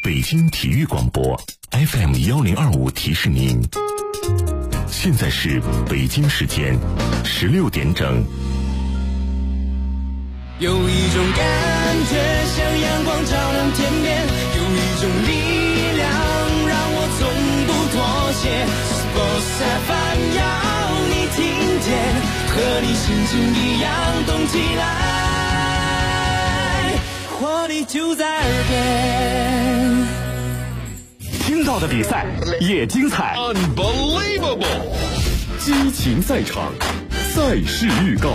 北京体育广播 FM1025提示您，现在是北京时间16点整。 有一种感觉像阳光照亮天边，有一种力量让我从不妥协。Sports FM 要你听见，和你心情一样动起来，活力就在耳边。 听到的比赛也精彩 Unbelievable 激情赛场，赛事预告。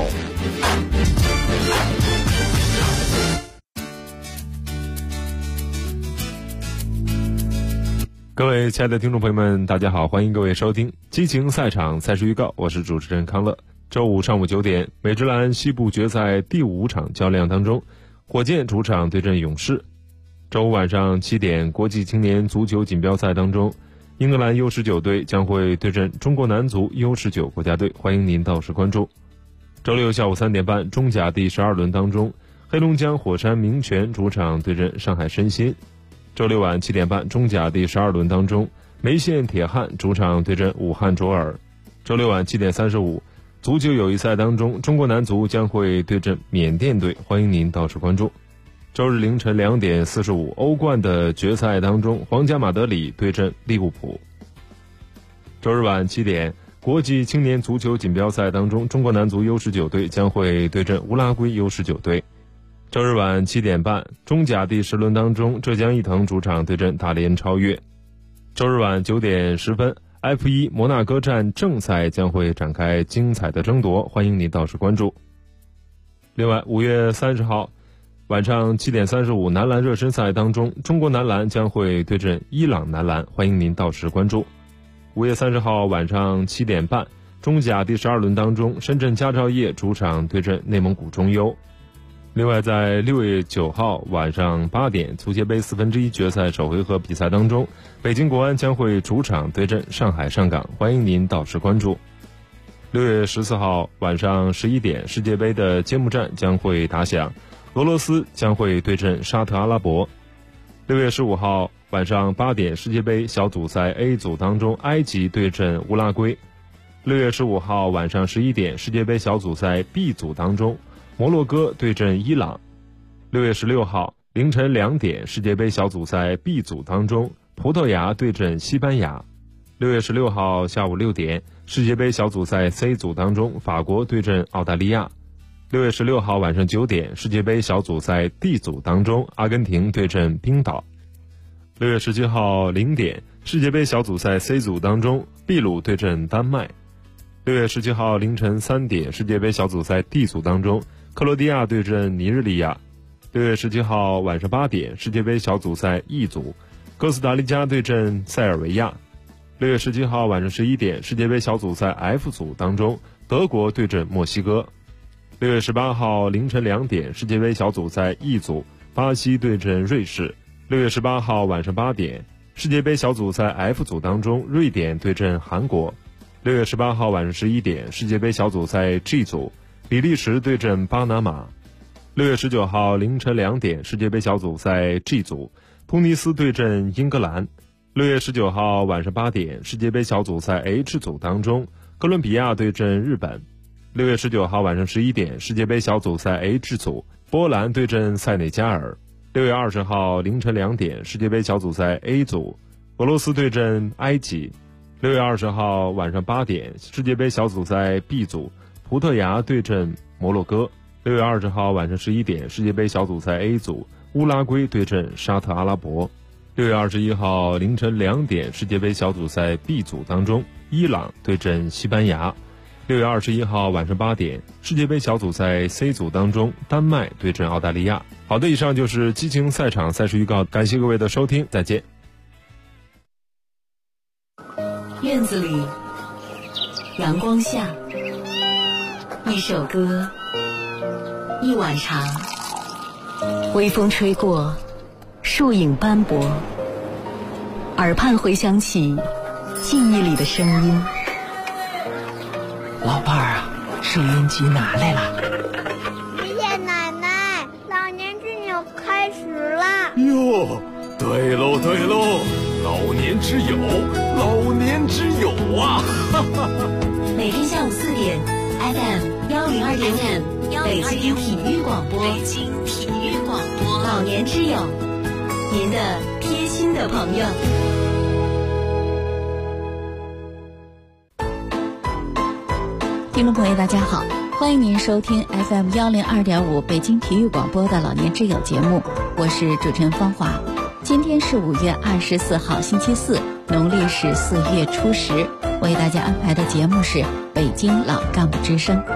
各位亲爱的听众朋友们，大家好，欢迎各位收听激情赛场赛事预告，我是主持人康乐。周五上午9点，美职篮西部决赛第5场较量当中，火箭主场对阵勇士。周五晚上7点，国际青年足球锦标赛当中，英格兰 U19 队将会对阵中国男足 U19 国家队，欢迎您到时关注。周六下午3点半，中甲第12轮当中，黑龙江火山明泉主场对阵上海申鑫。周六晚7点半，中甲第12轮当中，梅县铁汉主场对阵武汉卓尔。周六晚7点35，足球友谊赛当中，中国男足将会对阵缅甸队，欢迎您到时关注。周日凌晨2点45，欧冠的决赛当中，皇家马德里对阵利物浦。周日晚7点，国际青年足球锦标赛当中，中国男足 U19 队将会对阵乌拉圭 U19 队。周日晚7点半，中甲第10轮当中，浙江毅腾主场对阵大连超越。周日晚9点10分，F1 摩纳哥站正赛将会展开精彩的争夺，欢迎您到时关注。另外，5月30号晚上7点35，男篮热身赛当中，中国男篮将会对阵伊朗男篮，欢迎您到时关注。5月30号晚上7点半，中甲第12轮当中，深圳佳兆业主场对阵内蒙古中优。另外，在6月9号晚上8点，足协杯1/4决赛首回合比赛当中，北京国安将会主场对阵上海上港，欢迎您到时关注。6月14号晚上11点，世界杯的揭幕战将会打响，俄罗斯将会对阵沙特阿拉伯。6月15号晚上8点，世界杯小组赛 A 组当中，埃及对阵乌拉圭。6月15号晚上11点，世界杯小组赛 B 组当中，摩洛哥对阵伊朗。6月16号凌晨2点，世界杯小组赛 B 组当中，葡萄牙对阵西班牙。6月16号下午6点，世界杯小组赛 C 组当中，法国对阵澳大利亚。6月16号晚上9点，世界杯小组赛 D 组当中，阿根廷对阵冰岛。6月17号0点，世界杯小组赛 C 组当中，秘鲁对阵丹麦。6月17号凌晨3点，世界杯小组赛 D 组当中，克罗地亚对阵尼日利亚。6月17号晚上8点，世界杯小组赛 E 组，哥斯达黎加对阵塞尔维亚。6月17号晚上11点，世界杯小组赛 F 组当中，德国对阵墨西哥。6月18号凌晨2点，世界杯小组赛 E 组，巴西对阵瑞士。6月18号晚上8点，世界杯小组赛 F 组当中，瑞典对阵韩国。6月18号晚上11点，世界杯小组赛 G 组，比利时对阵巴拿马。6月19号凌晨2点，世界杯小组赛 G 组，突尼斯对阵英格兰。6月19号晚上8点，世界杯小组赛 H 组当中，哥伦比亚对阵日本。6月19号晚上11点，世界杯小组赛 H 组，波兰对阵塞内加尔。6月20号凌晨2点，世界杯小组赛 A 组，俄罗斯对阵埃及。6月20号晚上8点，世界杯小组赛 B 组，葡萄牙对阵摩洛哥。6月20号晚上11点，世界杯小组赛 A 组，乌拉圭对阵沙特阿拉伯。6月21号凌晨2点，世界杯小组赛 B 组当中，伊朗对阵西班牙。6月21号晚上8点，世界杯小组赛 C 组当中，丹麦对阵澳大利亚。好的，以上就是激情赛场赛事预告，感谢各位的收听，再见。 院子里，阳光下，一首歌，一碗茶，微风吹过，树影斑驳，耳畔回响起记忆里的声音。 老伴儿啊，收音机拿来了。 爷爷奶奶，老年剧扭开始了。 哟， 对喽对喽，老年之友，老年之友啊！ 每天下午4点 FM 102.5北京体育广播，老年之友，您的贴心的朋友。 听众朋友大家好，欢迎您收听 FM 102.5北京体育广播的老年之友节目，我是主持人芳华。今天是5月24号星期四，农历是4月初10，为大家安排的节目是北京老干部之声。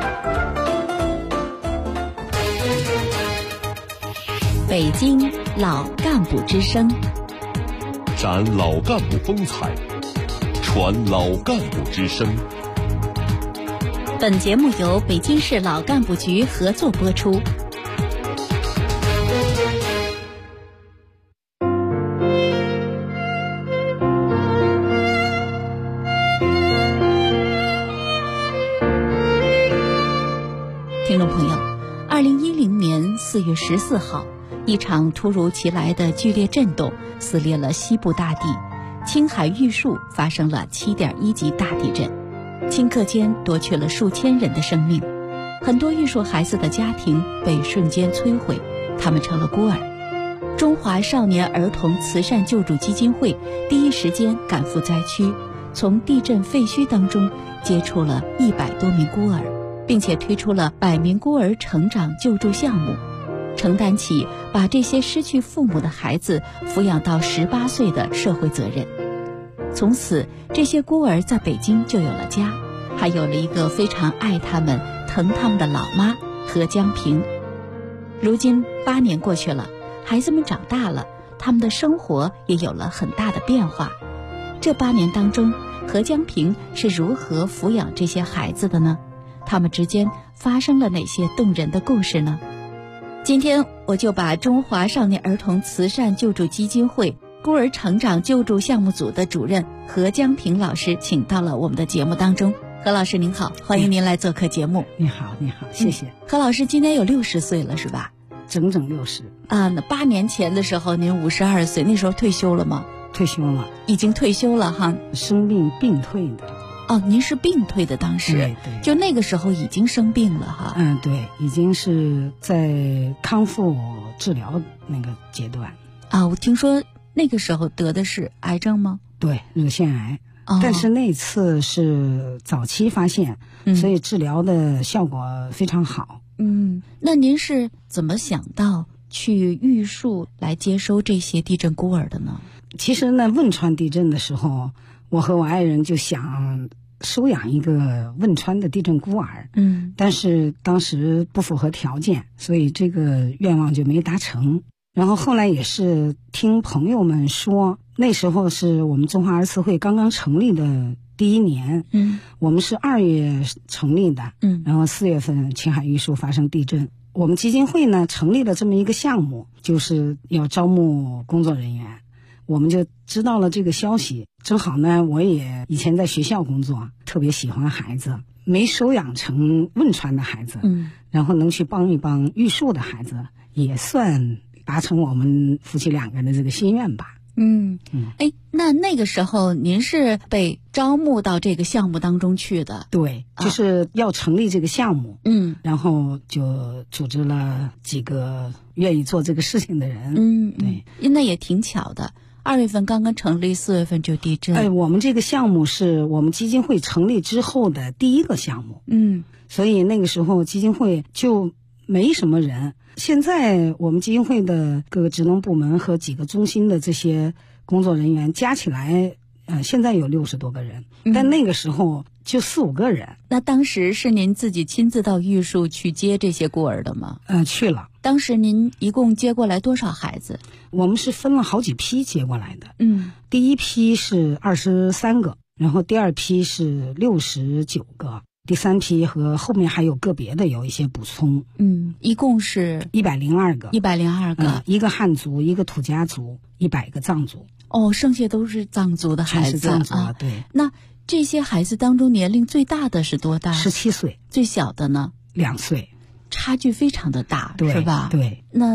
北京老干部之声， 展老干部风采，传老干部之声。 本节目由北京市老干部局合作播出。听众朋友，2010年4月14号，一场突如其来的剧烈震动撕裂了西部大地，青海玉树发生了7.1级大地震，顷刻间夺去了数千人的生命，很多玉树孩子的家庭被瞬间摧毁，他们成了孤儿。中华少年儿童慈善救助基金会第一时间赶赴灾区，从地震废墟当中接触了100多名孤儿，并且推出了100名孤儿成长救助项目，承担起把这些失去父母的孩子抚养到18岁的社会责任。从此，这些孤儿在北京就有了家，还有了一个非常爱他们、疼他们的老妈何江平。如今8年过去了，孩子们长大了，他们的生活也有了很大的变化。这8年当中，何江平是如何抚养这些孩子的呢？他们之间发生了哪些动人的故事呢？今天我就把中华少年儿童慈善救助基金会孤儿成长救助项目组的主任何江平老师请到了我们的节目当中。何老师您好，欢迎您来做客节目。 你好，谢谢。 何老师今年有60岁了是吧？ 整整60 啊。那8年前的时候您52岁，那时候退休了吗？ 退休了， 已经退休了哈。 生病病退的。 哦，您是病退的，当时对， 就那个时候已经生病了哈。 对，已经是在康复治疗那个阶段啊。我听说那个时候得的是癌症吗？ 对，乳腺癌。但是那次是早期发现，所以治疗的效果非常好。 那您是怎么想到去玉树来接收这些地震孤儿的呢？ 其实呢，汶川地震的时候，我和我爱人就想收养一个汶川的地震孤儿，但是当时不符合条件，所以这个愿望就没达成。然后后来也是听朋友们说，那时候是我们中华儿慈会刚刚成立的第1年，我们是2月成立的，然后4月份青海玉树发生地震，我们基金会呢成立了这么一个项目，就是要招募工作人员。我们就知道了这个消息，正好呢我也以前在学校工作，特别喜欢孩子，没收养成汶川的孩子，然后能去帮一帮玉树的孩子，也算达成我们夫妻2个人的这个心愿吧。 那个时候您是被招募到这个项目当中去的？对， 就是要成立这个项目，然后就组织了几个愿意做这个事情的人。对， 那也挺巧的，2月份刚刚成立，4月份就地震。 我们这个项目是我们基金会成立之后的第一个项目，所以那个时候基金会就没什么人。现在我们基金会的各个职能部门和几个中心的这些工作人员加起来，现在有60多个人，但那个时候就4、5个人。 那当时是您自己亲自到玉树去接这些孤儿的吗？ 去了。 当时您一共接过来多少孩子？ 我们是分了好几批接过来的。第一批是23个，然后第2批是69个。第3批和后面还有个别的有一些补充， 一共是 102个 ，102个， 一个汉族，一个土家族，100个藏族。 剩下都是藏族的孩子， 藏族啊，对。 那这些孩子当中，年龄最大的是多大 ？17岁。 最小的呢？ 2岁。 差距非常的大， 是吧？ 对。 那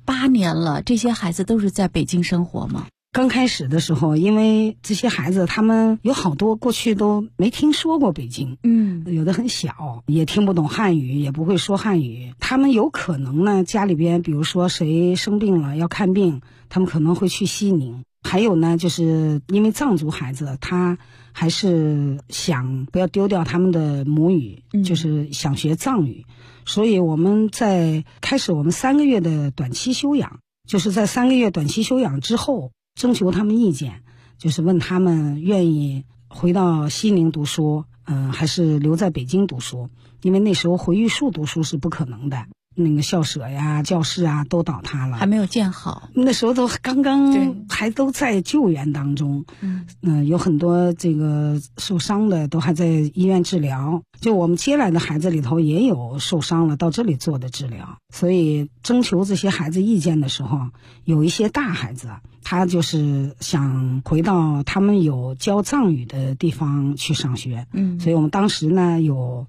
8年了，这些孩子都是在北京生活吗？ 刚开始的时候，因为这些孩子他们有好多过去都没听说过北京，有的很小，也听不懂汉语，也不会说汉语。他们有可能呢，家里边比如说谁生病了要看病，他们可能会去西宁。还有呢，就是因为藏族孩子他还是想不要丢掉他们的母语，就是想学藏语，所以我们在开始我们3个月的短期休养，就是在3个月短期休养之后，征求他们意见，就是问他们愿意回到西宁读书，还是留在北京读书，因为那时候回玉树读书是不可能的。那个校舍呀、教室啊都倒塌了， 还没有建好。 那时候都刚刚还都在救援当中，有很多这个受伤的都还在医院治疗。就我们接来的孩子里头也有受伤了，到这里做的治疗。所以征求这些孩子意见的时候，有一些大孩子他就是想回到他们有教藏语的地方去上学。所以我们当时呢有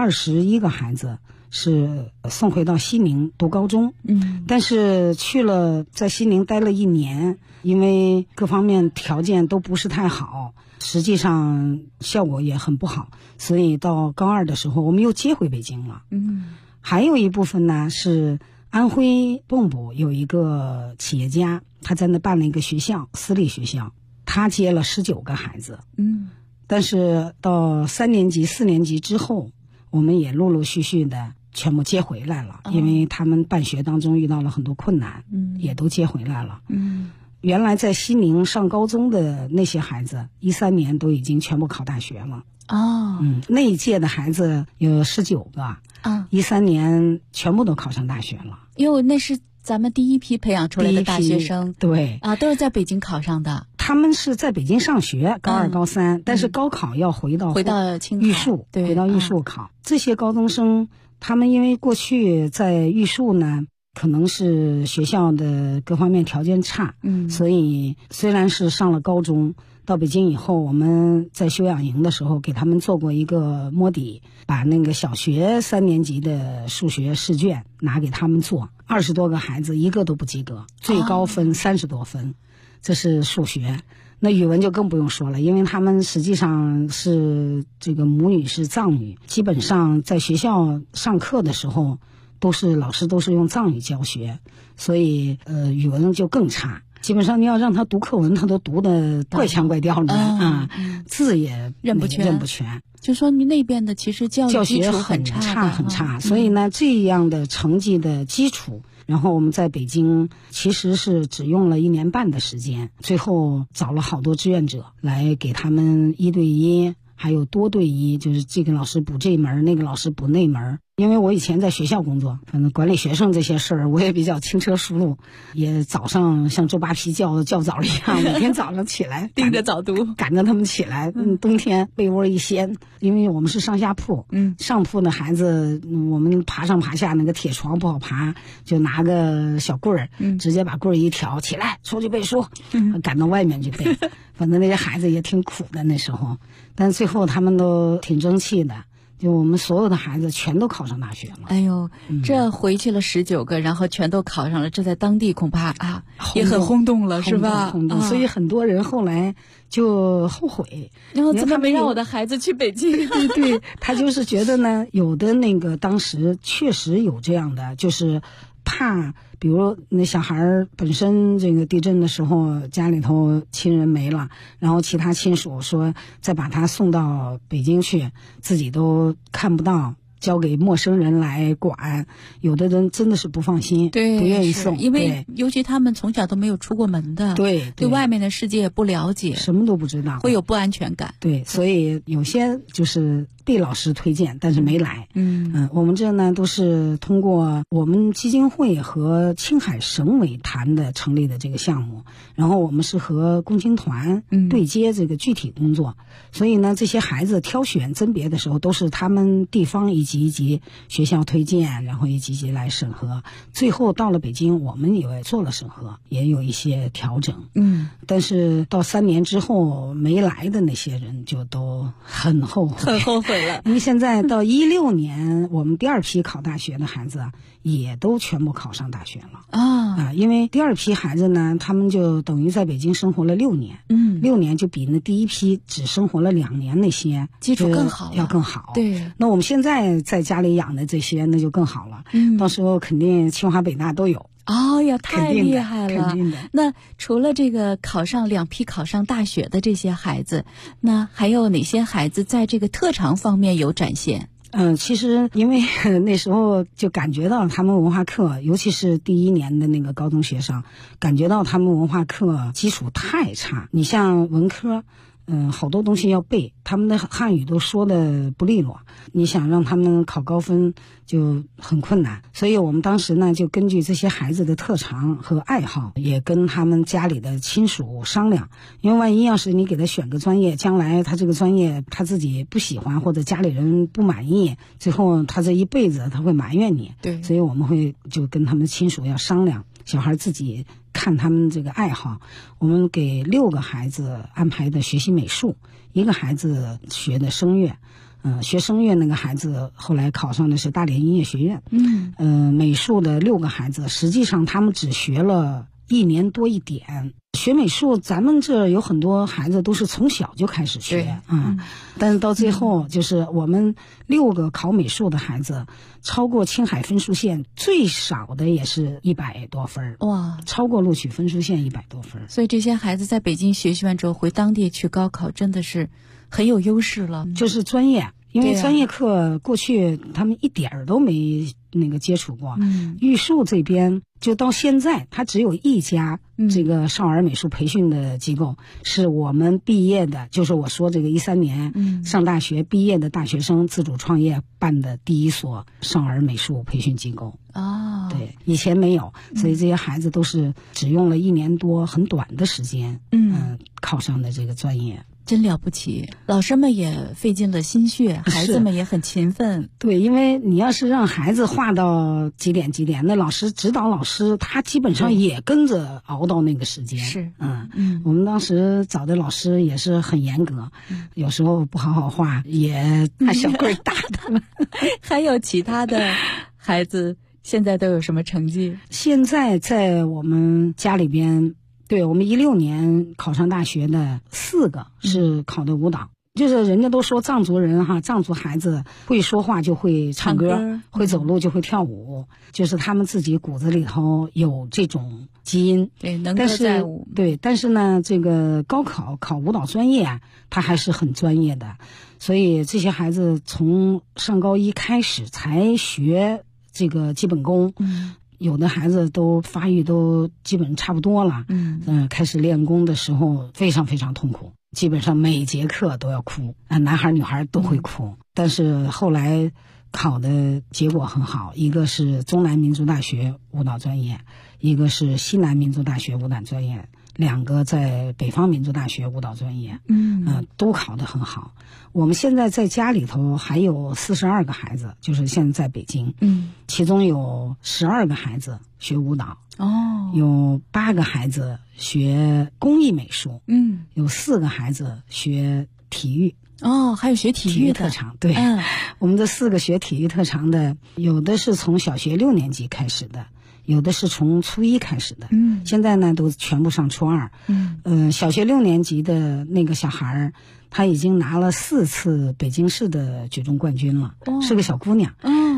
21个孩子是送回到西宁读高中，但是去了在西宁待了1年，因为各方面条件都不是太好，实际上效果也很不好，所以到高2的时候我们又接回北京了。还有一部分呢是安徽蚌埠有一个企业家，他在那办了一个学校，私立学校，他接了19个孩子。但是到3年级、4年级之后，我们也陆陆续续的全部接回来了，因为他们办学当中遇到了很多困难，也都接回来了。原来在西宁上高中的那些孩子，13年都已经全部考大学了。那一届的孩子有19个，13年全部都考上大学了。 因为那是咱们第一批培养出来的大学生， 对都是在北京考上的。 他们是在北京上学，高2、高3，但是高考要回到青海玉树，回到玉树考。这些高中生，他们因为过去在玉树呢，可能是学校的各方面条件差，所以虽然是上了高中，到北京以后，我们在休养营的时候给他们做过一个摸底，把那个小学3年级的数学试卷拿给他们做，20多个孩子一个都不及格，最高分30多分。这是数学。那语文就更不用说了，因为他们实际上是这个母语是藏语，基本上在学校上课的时候老师都是用藏语教学，所以语文就更差。基本上你要让他读课文，他都读得怪腔怪调的字也认不全。 就说明那边的其实教学很差，所以呢，这样的成绩的基础，然后我们在北京其实是只用了1年半的时间，最后找了好多志愿者来给他们1对1，还有多对1，就是这个老师补这门，那个老师补那门。因为我以前在学校工作，反正管理学生这些事儿我也比较轻车熟路，也早上像周扒皮叫早一样，每天早上起来盯着早读， 赶着他们起来。冬天被窝一掀，因为我们是上下铺，上铺的孩子我们爬上爬下，那个铁床不好爬，就拿个小棍儿，直接把棍儿一挑，起来出去背书，赶到外面去背。反正那些孩子也挺苦的那时候，但最后他们都挺争气的。就我们所有的孩子全都考上大学了。 哎呦，这回去了19个，然后全都考上了，这在当地恐怕也很轰动了，是吧？ 轰动，所以很多人后来就后悔， 然后怎么没让我的孩子去北京？ 对，他就是觉得呢，有的那个当时确实有这样的，就是怕，比如那小孩本身这个地震的时候家里头亲人没了，然后其他亲属说再把他送到北京去，自己都看不到，交给陌生人来管，有的人真的是不放心， 对， 不愿意送， 因为尤其他们从小都没有出过门的， 对外面的世界也不了解， 什么都不知道， 会有不安全感。 对，所以有些就是被老师推荐，但是没来。我们这呢都是通过我们基金会和青海省委谈的成立的这个项目，然后我们是和共青团对接这个具体工作，所以呢这些孩子挑选甄别的时候都是他们地方一级学校推荐，然后一级来审核，最后到了北京我们也做了审核，也有一些调整。但是到3年之后没来的那些人就都很后悔了，因为现在到16年我们第2批考大学的孩子也都全部考上大学了因为第二批孩子呢，他们就等于在北京生活了6年，6年就比那第一批只生活了2年那些基础更好， 要更好。 对， 那我们现在在家里养的这些那就更好了，到时候肯定清华北大都有。 哦呀，太厉害了！ 肯定的。 那除了这个2批考上大学的这些孩子，那还有哪些孩子在这个特长方面有展现？ 其实因为那时候就感觉到他们文化课，尤其是第1年的那个高中学生，感觉到他们文化课基础太差。你像文科，好多东西要背，他们的汉语都说的不利落，你想让他们考高分就很困难。所以我们当时呢，就根据这些孩子的特长和爱好，也跟他们家里的亲属商量，因为万一要是你给他选个专业，将来他这个专业他自己不喜欢，或者家里人不满意，最后他这一辈子他会埋怨你。 对， 所以我们会就跟他们亲属要商量，小孩自己看他们这个爱好。我们给6个孩子安排的学习美术，1个孩子学的声乐，学声乐那个孩子后来考上的是大连音乐学院。美术的6个孩子，实际上他们只学了1年多一点。学美术，咱们这有很多孩子都是从小就开始学但是到最后就是我们6个考美术的孩子，超过青海分数线最少的也是100多分。 哇， 超过录取分数线100多分。 所以这些孩子在北京学习完之后回当地去高考，真的是很有优势了。 就是专业，因为专业课过去他们一点儿都没那个接触过。玉树这边就到现在他只有1家这个少儿美术培训的机构，是我们毕业的，就是我说这个13年上大学毕业的大学生自主创业办的第1所少儿美术培训机构。对，以前没有，所以这些孩子都是只用了1年多很短的时间考上的这个专业。 真了不起，老师们也费尽了心血，孩子们也很勤奋。 对，因为你要是让孩子画到几点，那老师指导老师他基本上也跟着熬到那个时间。 是， 我们当时找的老师也是很严格，有时候不好好画也拿小棍打他们。 还有其他的孩子现在都有什么成绩？ 现在在我们家里边，对，我们16年考上大学的4个是考的舞蹈。就是人家都说藏族人藏族孩子会说话就会唱歌，会走路就会跳舞，就是他们自己骨子里头有这种基因。 对，能歌载舞。 对，但是呢，这个高考考舞蹈专业他还是很专业的，所以这些孩子从上高1开始才学这个基本功。有的孩子都发育都基本差不多了，开始练功的时候非常非常痛苦，基本上每节课都要哭，男孩女孩都会哭。但是后来考的结果很好，一个是中南民族大学舞蹈专业，一个是西南民族大学舞蹈专业，2个在北方民族大学舞蹈专业，都考得很好。我们现在在家里头还有42个孩子，就是现在在北京，其中有12个孩子学舞蹈，有8个孩子学工艺美术，有4个孩子学体育。 还有学体育特长。对，我们这4个学体育特长的，有的是从小学6年级开始的，有的是从初1开始的，现在呢都全部上初2。小学6年级的那个小孩他已经拿了4次北京市的举重冠军了，是个小姑娘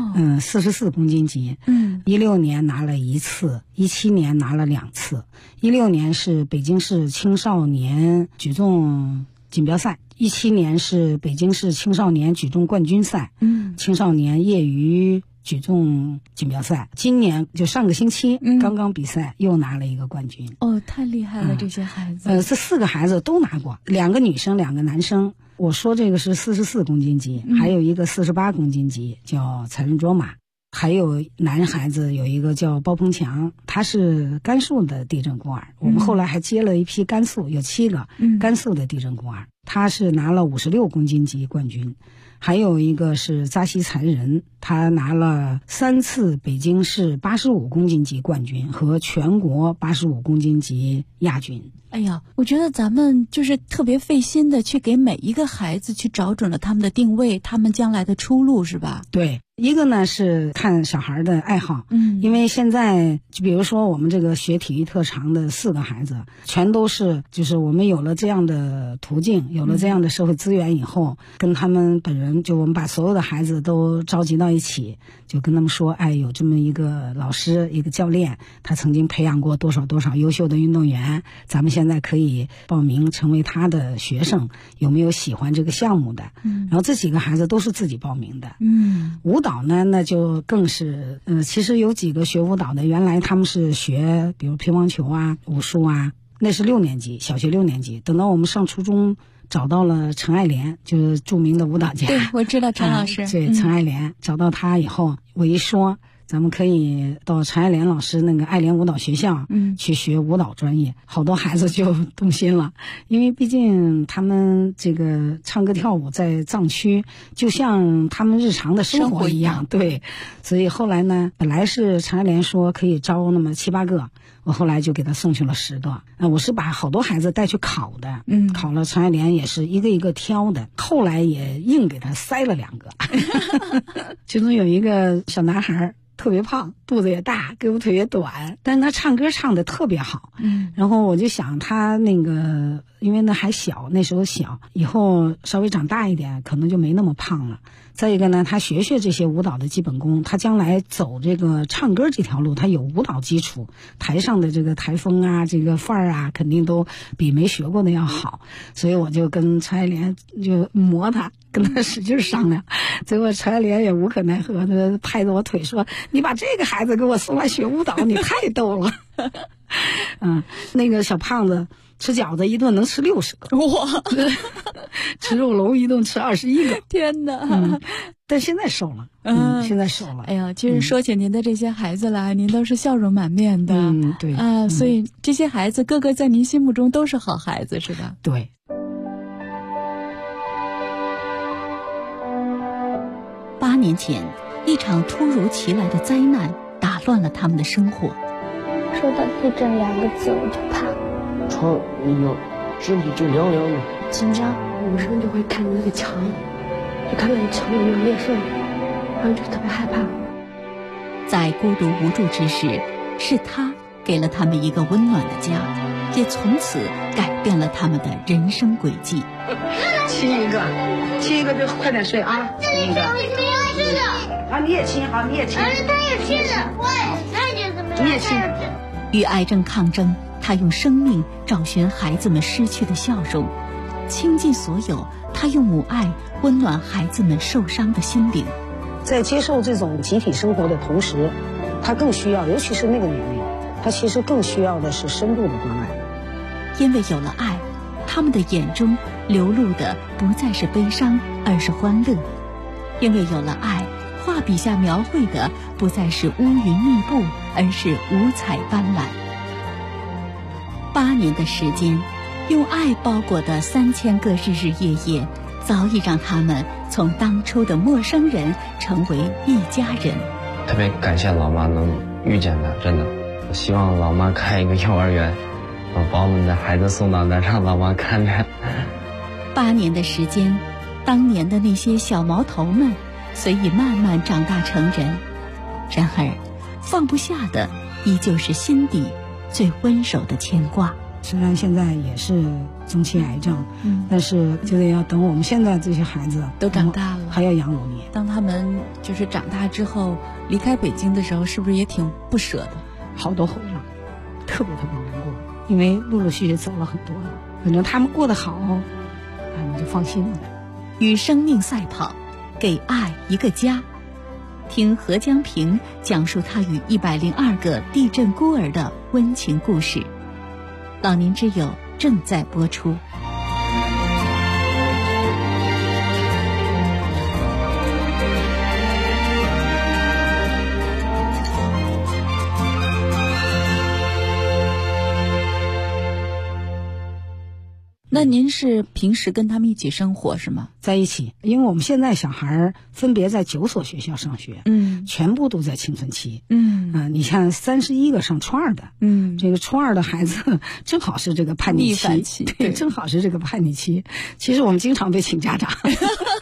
，44公斤级，16年拿了1次，17年拿了2次，16年是北京市青少年举重锦标赛，17年是北京市青少年举重冠军赛，青少年业余举重锦标赛，今年就上个星期刚刚比赛，又拿了1个冠军。 太厉害了，这些孩子。 这4个孩子都拿过，2个女生2个男生。我说这个是44公斤级，还有一个48公斤级叫才仁卓玛，还有男孩子有一个叫包鹏强，他是甘肃的地震孤儿。我们后来还接了一批甘肃，有7个甘肃的地震孤儿，他是拿了56公斤级冠军。还有一个是扎西残仁，他拿了3次北京市85公斤级冠军和全国85公斤级亚军。 哎呀，我觉得咱们就是特别费心的去给每一个孩子去找准了他们的定位，他们将来的出路，是吧？ 对， 一个呢是看小孩的爱好，因为现在就比如说我们这个学体育特长的4个孩子，全都是就是我们有了这样的途径，有了这样的社会资源以后，跟他们本人就我们把所有的孩子都召集到一起，就跟他们说，哎，有这么一个老师，一个教练，他曾经培养过多少多少优秀的运动员，咱们现在可以报名成为他的学生，有没有喜欢这个项目的？然后这几个孩子都是自己报名的。舞蹈呢，那就更是，其实有几个学舞蹈的，原来他们是学，比如乒乓球啊、武术啊，那是6年级，小学6年级。等到我们上初中，找到了陈爱莲，就是著名的舞蹈家。 对，我知道陈老师。 对，陈爱莲，找到她以后，我一说，咱们可以到陈爱莲老师那个爱莲舞蹈学校，去学舞蹈专业。好多孩子就动心了，因为毕竟他们这个唱歌跳舞在藏区，就像他们日常的生活一样。对，所以后来呢，本来是陈爱莲说可以招那么7、8个。我后来就给他送去了10个，我是把好多孩子带去考的，考了陈爱莲也是一个一个挑的，后来也硬给他塞了2个，其中有一个小男孩特别胖，肚子也大，胳膊腿也短，但是他唱歌唱得特别好，然后我就想他那个，因为那还小，那时候小，以后稍微长大一点，可能就没那么胖了。再一个呢，他学这些舞蹈的基本功，他将来走这个唱歌这条路，他有舞蹈基础，台上的这个台风啊，这个范儿啊，肯定都比没学过的要好。所以我就跟陈爱莲就磨他，跟他使劲商量，结果陈爱莲也无可奈何的拍着我腿说：“你把这个孩子给我送来学舞蹈，你太逗了。”那个小胖子吃饺子一顿能吃60个，哇！吃肉龙一顿吃21个， 天哪！ 但现在瘦了，现在瘦了。 哎呀，其实说起您的这些孩子来，您都是笑容满面的， 对所以这些孩子个个在您心目中都是好孩子，是吧？ 对。 8年前，一场突如其来的灾难打乱了他们的生活。 说到地震2个字，我就怕。 床一摇，身体就凉凉的。 紧张，女生就会看那个墙，就看那个墙有没有裂缝，然后就特别害怕。 在孤独无助之时，是他给了他们一个温暖的家，也从此改变了他们的人生轨迹。 亲一个就快点睡啊！亲一个。啊，你也亲，好，你也亲。 他也亲的，我也怎么？ 你也亲。 与癌症抗争，他用生命找寻孩子们失去的笑容，倾尽所有，他用母爱温暖孩子们受伤的心灵。 在接受这种集体生活的同时，他更需要，尤其是那个年龄，他其实更需要的是深度的关爱。 因为有了爱，他们的眼中流露的不再是悲伤，而是欢乐。因为有了爱，画笔下描绘的不再是乌云密布，而是五彩斑斓。8年的时间，用爱包裹的3000个日日夜夜，早已让他们从当初的陌生人成为一家人。 特别感谢老妈能遇见他，真的，我希望老妈开一个幼儿园，把我们的孩子送到那，让老妈看着。 8年的时间，当年的那些小毛头们随已慢慢长大成人，然而放不下的依旧是心底最温柔的牵挂。 虽然现在也是中期癌症，但是就得要等我们现在这些孩子都长大了， 还要养5年。 当他们就是长大之后离开北京的时候，是不是也挺不舍的？ 好多后让，特别难过，因为陆陆续续走了很多了。反正他们过得好，你就放心了。 与生命赛跑，给爱一个家。听何江平讲述他与102个地震孤儿的温情故事。老年之友正在播出。那您是平时跟他们一起生活是吗？ 在一起，因为我们现在小孩分别在9所学校上学，全部都在青春期，你像31个上初2的，这个初2的孩子正好是这个叛逆期，对，正好是这个叛逆期。其实我们经常被请家长，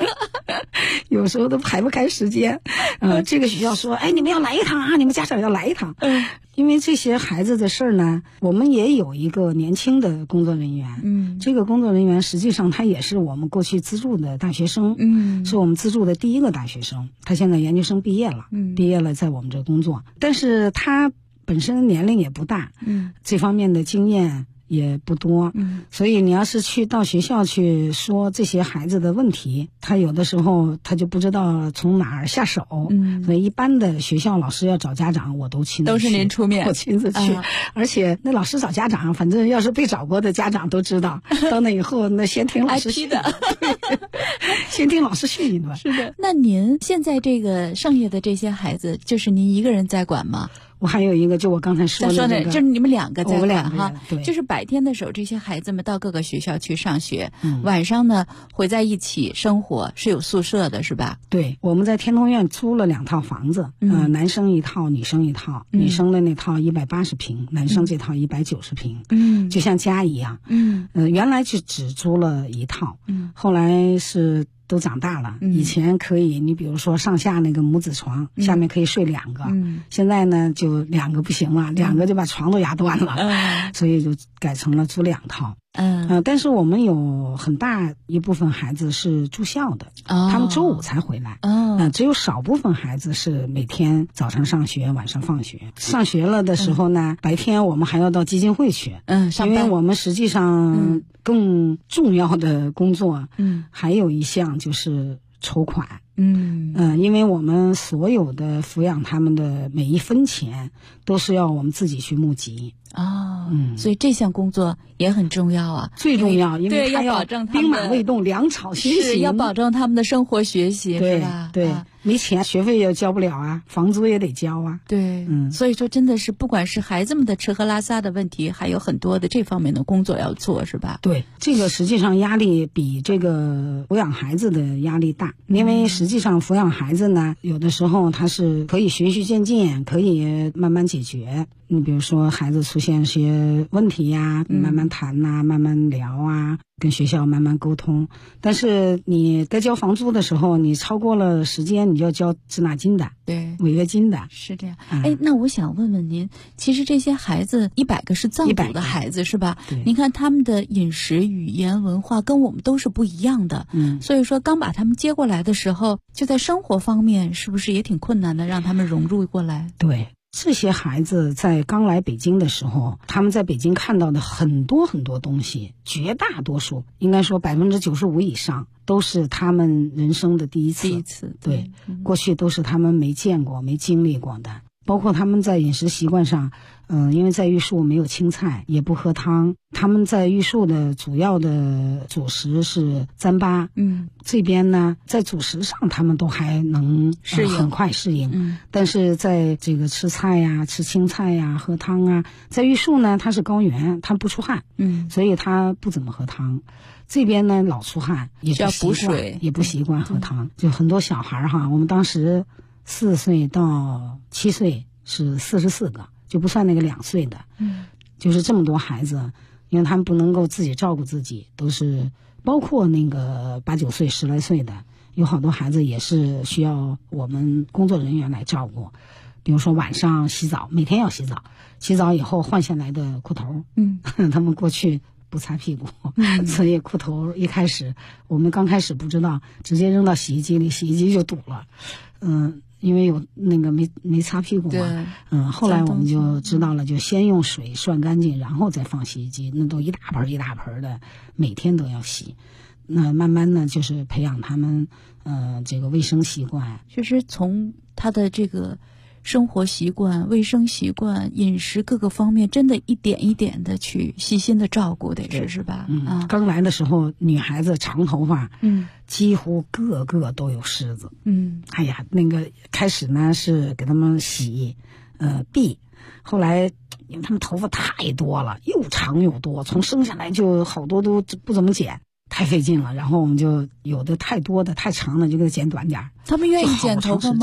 有时候都排不开时间。这个学校说，哎，你们要来一趟啊，你们家长要来一趟。因为这些孩子的事儿呢，我们也有一个年轻的工作人员。这个工作人员实际上他也是我们过去资助的大学生。是我们资助的第一个大学生，他现在研究生毕业了。毕业了在我们这工作，但是他本身年龄也不大。这方面的经验也不多。所以你要是到学校去说这些孩子的问题，他有的时候他就不知道从哪儿下手。所以一般的学校老师要找家长，我都亲自去， 都是您出面， 我亲自去。而且那老师找家长，反正要是被找过的家长都知道，到那以后那先听老师训的，先听老师训一顿。 是的。那您现在这个剩下的这些孩子，就是您一个人在管吗？ 我还有一个，就我刚才说的那个， 就是你们两个在管哈。对， 就是白天的时候，这些孩子们到各个学校去上学，晚上呢回在一起生活，是有宿舍的，是吧？ 对，我们在天通苑租了2套房子，男生一套，女生一套。女生的那套180平，男生这套190平。就像家一样。原来就只租了1套，后来是都长大了。以前可以，你比如说上下那个母子床，下面可以睡2个。现在呢就2个不行了，2个就把床都压断了。所以就改成了租2套。但是我们有很大一部分孩子是住校的，他们周5才回来。只有少部分孩子是每天早上上学，晚上放学。上学了的时候呢，白天我们还要到基金会去。因为我们实际上更重要的工作，还有一项就是筹款。因为我们所有的抚养他们的每一分钱都是要我们自己去募集。 所以这项工作也很重要啊， 最重要，因为他要保证兵马未动，粮草先行， 是要保证他们的生活学习， 对是吧？ 对，没钱学费也交不了啊，房租也得交啊。 对，所以说真的是不管是孩子们的吃喝拉撒的问题，还有很多的这方面的工作要做，是吧？ 对，这个实际上压力比这个抚养孩子的压力大，因为实际上抚养孩子呢，有的时候他是可以循序渐进，可以慢慢解决。你比如说孩子出现些问题呀，慢慢谈呐，慢慢聊啊，跟学校慢慢沟通。但是你该交房租的时候，你超过了时间，你就要交滞纳金的， 对， 违约金的， 是这样。那我想问问您，其实这些孩子100个是藏族的孩子，是吧？您看他们的饮食、语言、文化跟我们都是不一样的。所以说刚把他们接过来的时候，就在生活方面是不是也挺困难的，让他们融入过来？ 对。这些孩子在刚来北京的时候，他们在北京看到的很多很多东西，绝大多数应该说95%以上都是他们人生的第一次。对，过去都是他们没见过、没经历过的。包括他们在饮食习惯上，因为在玉树没有青菜，也不喝汤。他们在玉树的主要的主食是糌粑。这边呢，在主食上他们都还能很快适应。但是在这个吃菜呀、吃青菜呀、喝汤啊，在玉树呢，它是高原，它不出汗，所以它不怎么喝汤。这边呢，老出汗，也不习惯喝汤。就很多小孩哈，我们当时4岁到7岁是44个，就不算那个2岁的。就是这么多孩子，因为他们不能够自己照顾自己，都是包括那个8、9岁、10来岁的，有好多孩子也是需要我们工作人员来照顾。比如说晚上洗澡，每天要洗澡，洗澡以后换下来的裤头，他们过去不擦屁股，所以裤头我们刚开始不知道，直接扔到洗衣机里，洗衣机就堵了。因为有那个没擦屁股嘛。后来我们就知道了，就先用水涮干净，然后再放洗衣机，那都一大盆一大盆的，每天都要洗。那慢慢呢，就是培养他们这个卫生习惯。 其实从他的这个生活习惯、卫生习惯、饮食各个方面，真的一点一点的去细心的照顾，是吧？ 刚来的时候，女孩子长头发，几乎个个都有虱子。哎呀，那个开始呢是给他们洗篦，后来因为他们头发太多了，又长又多，从生下来就好多都不怎么剪，太费劲了。然后我们就有的太多的太长的就给它剪短点。 他们愿意剪头发吗？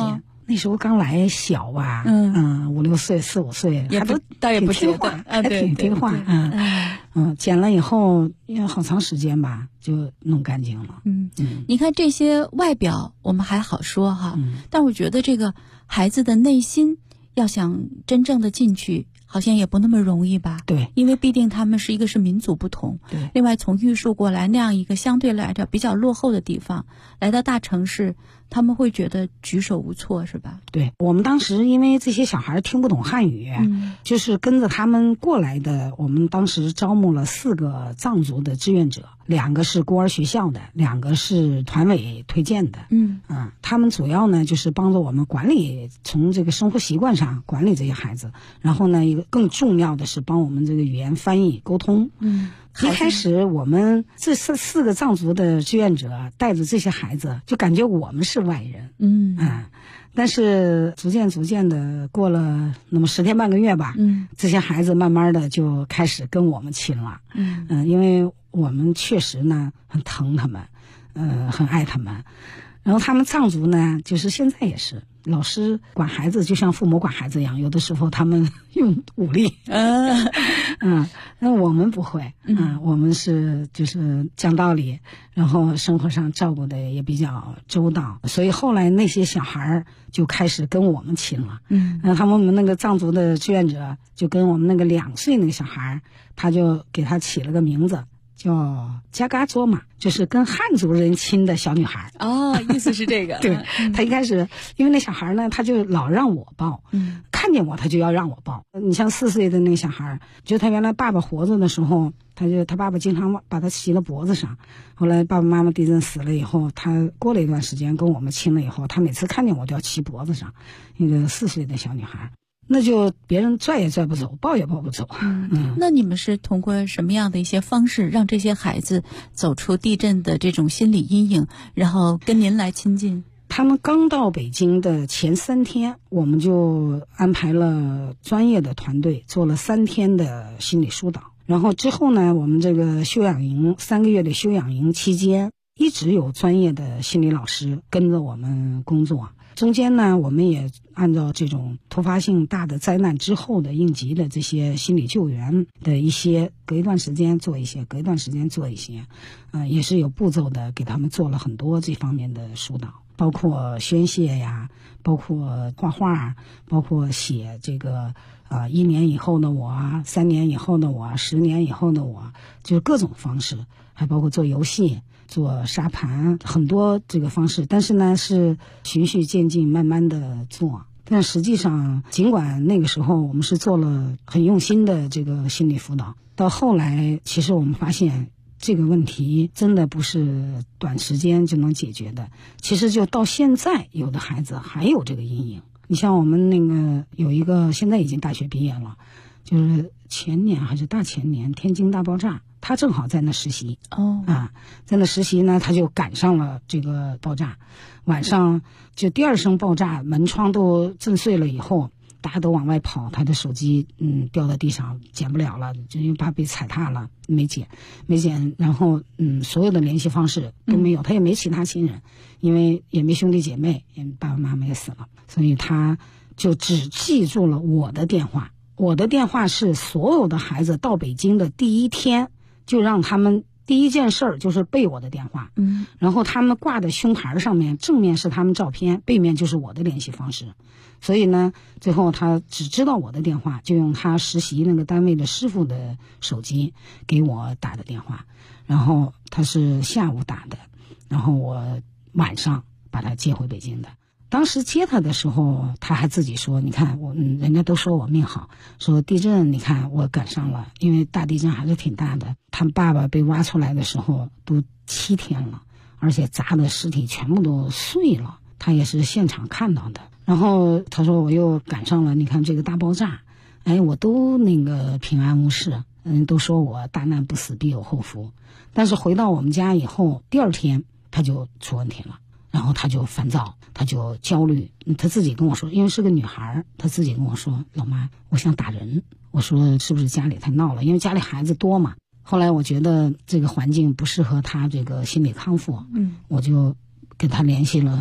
那时候刚来小吧，5、6岁4、5岁， 也不倒也不听话， 还挺听话，剪了以后因为好长时间吧就弄干净了。 你看这些外表我们还好说哈，但我觉得这个孩子的内心要想真正的进去好像也不那么容易吧。 对， 因为必定他们是一个是民族不同， 对， 另外从玉树过来那样一个相对来讲比较落后的地方，来到大城市，他们会觉得举手无措，是吧？ 对，我们当时因为这些小孩听不懂汉语，就是跟着他们过来的。我们当时招募了4个藏族的志愿者，2个是孤儿学校的，2个是团委推荐的。他们主要呢就是帮助我们管理，从这个生活习惯上管理这些孩子，然后呢一个更重要的是帮我们这个语言翻译沟通。一开始我们这4个藏族的志愿者带着这些孩子，就感觉我们是外人。但是逐渐的过了那么10天半个月吧，这些孩子慢慢的就开始跟我们亲了。因为我们确实呢很疼他们，很爱他们。然后他们藏族呢，就是现在也是老师管孩子就像父母管孩子一样，有的时候他们用武力。那我们不会，我们是就是讲道理，然后生活上照顾的也比较周到，所以后来那些小孩就开始跟我们亲了。他们那个藏族的志愿者就跟我们那个2岁那个小孩，他就给他起了个名字叫加嘎卓玛，就是跟汉族人亲的小女孩。 意思是这个。 对，他一开始因为那小孩呢，他就老让我抱，看见我他就要让我抱。你像4岁的那个小孩，就他原来爸爸活着的时候，他爸爸经常把他骑到脖子上，后来爸爸妈妈地震死了以后，他过了一段时间跟我们亲了以后，他每次看见我就要骑脖子上。那个4岁的小女孩，那就别人拽也拽不走，抱也抱不走。 那你们是通过什么样的一些方式让这些孩子走出地震的这种心理阴影，然后跟您来亲近？ 他们刚到北京的前3天，我们就安排了专业的团队做了3天的心理疏导。然后之后呢，我们这个休养营3个月的休养营期间，一直有专业的心理老师跟着我们工作。中间呢，我们也按照这种突发性大的灾难之后的应急的这些心理救援的一些，隔一段时间做一些，隔一段时间做一些，也是有步骤的给他们做了很多这方面的疏导，包括宣泄呀，包括画画，包括写这个1年以后的我，3年以后的我，10年以后的我，就是各种方式，还包括做游戏，做沙盘，很多这个方式。但是呢是循序渐进慢慢的做，但实际上尽管那个时候我们是做了很用心的这个心理辅导，到后来其实我们发现这个问题真的不是短时间就能解决的，其实就到现在有的孩子还有这个阴影。你像我们那个有一个现在已经大学毕业了，就是前年还是大前年天津大爆炸，他正好在那实习。在那实习呢，他就赶上了这个爆炸，晚上就第2声爆炸，门窗都震碎了以后，大家都往外跑，他的手机掉到地上捡不了了，就因为怕被踩踏了，没捡，然后所有的联系方式都没有，他也没其他亲人，因为也没兄弟姐妹，也爸爸妈妈也死了，所以他就只记住了我的电话。我的电话是所有的孩子到北京的第1天就让他们第一件事就是背我的电话。然后他们挂的胸牌上面正面是他们照片，背面就是我的联系方式。所以呢，最后他只知道我的电话，就用他实习那个单位的师傅的手机给我打的电话，然后他是下午打的，然后我晚上把他接回北京的。当时接他的时候，他还自己说，你看我人家都说我命好，说地震你看我赶上了，因为大地震还是挺大的，他爸爸被挖出来的时候都7天了，而且砸的尸体全部都碎了，他也是现场看到的。然后他说我又赶上了，你看这个大爆炸，我都那个平安无事，都说我大难不死必有后福。但是回到我们家以后，第2天他就出问题了，然后他就烦躁，他就焦虑，他自己跟我说，因为是个女孩，他自己跟我说，老妈，我想打人。我说是不是家里太闹了，因为家里孩子多嘛。后来我觉得这个环境不适合他这个心理康复，我就跟他联系了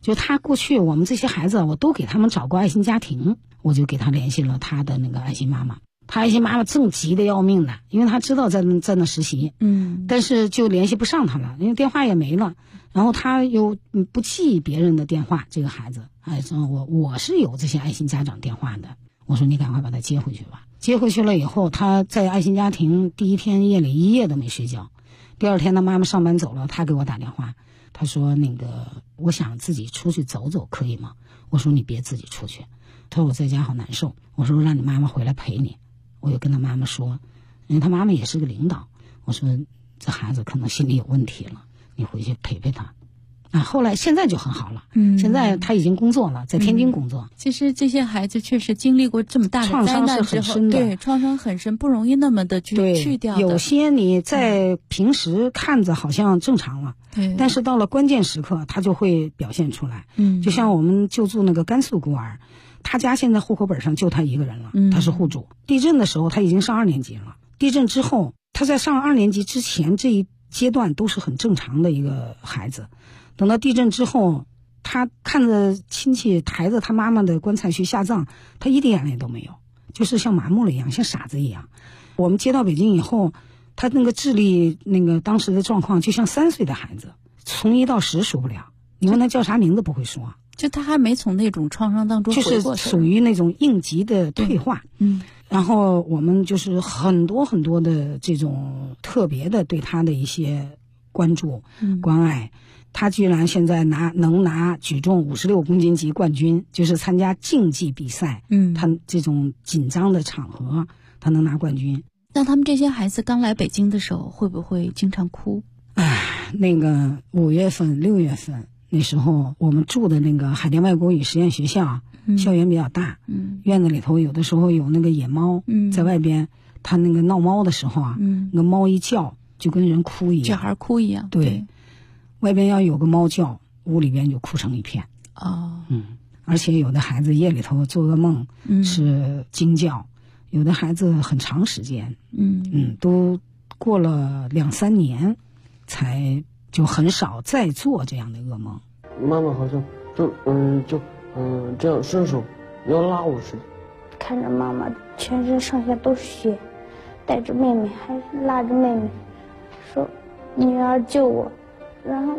就他过去我们这些孩子我都给他们找过爱心家庭，我就给他联系了他的那个爱心妈妈。他爱心妈妈正急得要命的，因为他知道在那实习，但是就联系不上他了，因为电话也没了。然后他又不记别人的电话，这个孩子，我是有这些爱心家长电话的。我说你赶快把他接回去吧。接回去了以后，他在爱心家庭第一天夜里一夜都没睡觉。第二天他妈妈上班走了，他给我打电话，他说我想自己出去走走，可以吗？我说你别自己出去，他说我在家好难受。我说让你妈妈回来陪你。我就跟他妈妈说，因为他妈妈也是个领导，我说这孩子可能心理有问题了，你回去陪陪他。后来现在就很好了，现在他已经工作了，在天津工作。 其实这些孩子确实经历过这么大的灾难之后，对，创伤很深，不容易那么的去掉的。 有些你在平时看着好像正常了，但是到了关键时刻，他就会表现出来。就像我们救助那个甘肃孤儿，他家现在户口本上就他一个人了，他是户主。地震的时候他已经上2年级了，地震之后他在上2年级之前这一阶段都是很正常的一个孩子。等到地震之后，他看着亲戚抬着他妈妈的棺材去下葬，他一滴眼泪都没有，就是像麻木了一样，像傻子一样。我们接到北京以后，他那个智力当时的状况就像3岁的孩子，从1到10数不了，你问他叫啥名字不会说， 就他还没从那种创伤当中回过， 就是属于那种应急的退化。然后我们就是很多很多的这种特别的对他的一些关注、关爱。他居然现在能拿举重56公斤级冠军，就是参加竞技比赛。他这种紧张的场合，他能拿冠军。 那他们这些孩子刚来北京的时候，会不会经常哭？ 5月份、6月份那时候，我们住的那个海淀外国语实验学校，校园比较大，院子里头有的时候有那个野猫，在外边，他那个闹猫的时候啊，那个猫一叫就跟人哭一样， 小孩哭一样， 对。外边要有个猫叫，屋里边就哭成一片。而且有的孩子夜里头做噩梦是惊叫，有的孩子很长时间，都过了2-3年，才就很少再做这样的噩梦。 妈妈好像这样伸手要拉我似的， 看着妈妈全身上下都是血，带着妹妹还拉着妹妹，说女儿救我。然后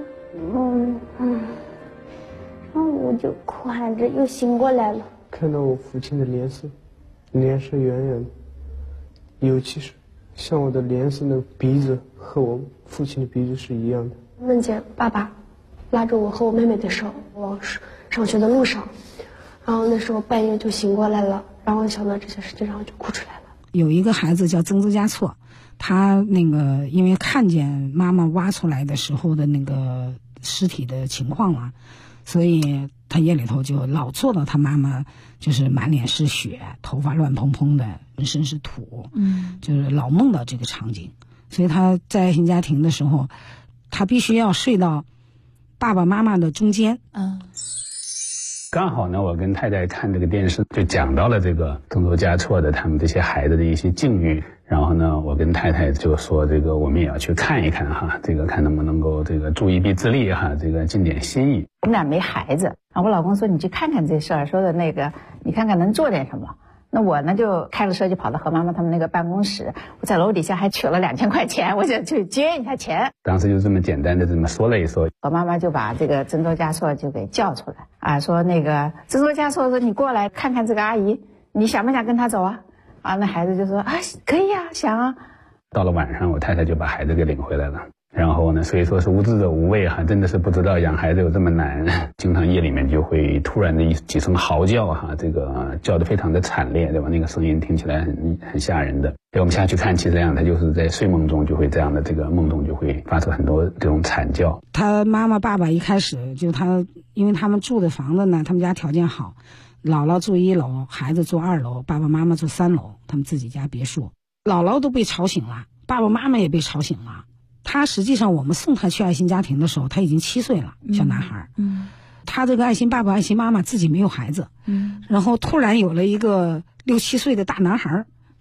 我就哭喊着又醒过来了。 看到我父亲的脸色圆圆的，尤其是像我的脸色的鼻子和我父亲的鼻子是一样的。 梦见爸爸拉着我和我妹妹的手往上学的路上，然后那时候半夜就醒过来了，然后想到这些事情，然后就哭出来了。 有一个孩子叫曾兹嘉措，他因为看见妈妈挖出来的时候的那个尸体的情况了，所以他夜里头就老做到他妈妈就是满脸是血，头发乱蓬蓬的，浑身是土，就是老梦到这个场景。所以他在爱心家庭的时候，他必须要睡到爸爸妈妈的中间。 刚好呢，我跟太太看这个电视，就讲到了这个曾兹嘉措的他们这些孩子的一些境遇。然后呢，我跟太太就说，这个我们也要去看一看哈，这个看能不能够这个助一臂之力哈，这个尽点心意。 我们俩没孩子，然后我老公说你去看看这事儿，说的你看看能做点什么。那我呢就开了车就跑到何妈妈他们那个办公室，我在楼底下还取了2000块钱，我想去接一下钱。当时就这么简单的这么说了一说，何妈妈就把这个曾兹嘉措就给叫出来啊，说曾兹嘉措说你过来看看这个阿姨，你想不想跟她走啊？啊，那孩子就说啊可以啊，想啊。到了晚上，我太太就把孩子给领回来了。然后呢，所以说是无知者无畏哈，真的是不知道养孩子有这么难。经常夜里面就会突然的几声嚎叫哈，这个叫得非常的惨烈，对吧？那个声音听起来很吓人的。我们下去看，其实这样，他就是在睡梦中就会这样的，这个梦中就会发出很多这种惨叫。 他妈妈爸爸一开始就因为他们住的房子呢，他们家条件好，姥姥住1楼，孩子住2楼，爸爸妈妈住3楼，他们自己家别墅。姥姥都被吵醒了，爸爸妈妈也被吵醒了。他实际上我们送他去爱心家庭的时候，他已经7岁了，小男孩。他这个爱心爸爸爱心妈妈自己没有孩子，然后突然有了一个6-7岁的大男孩，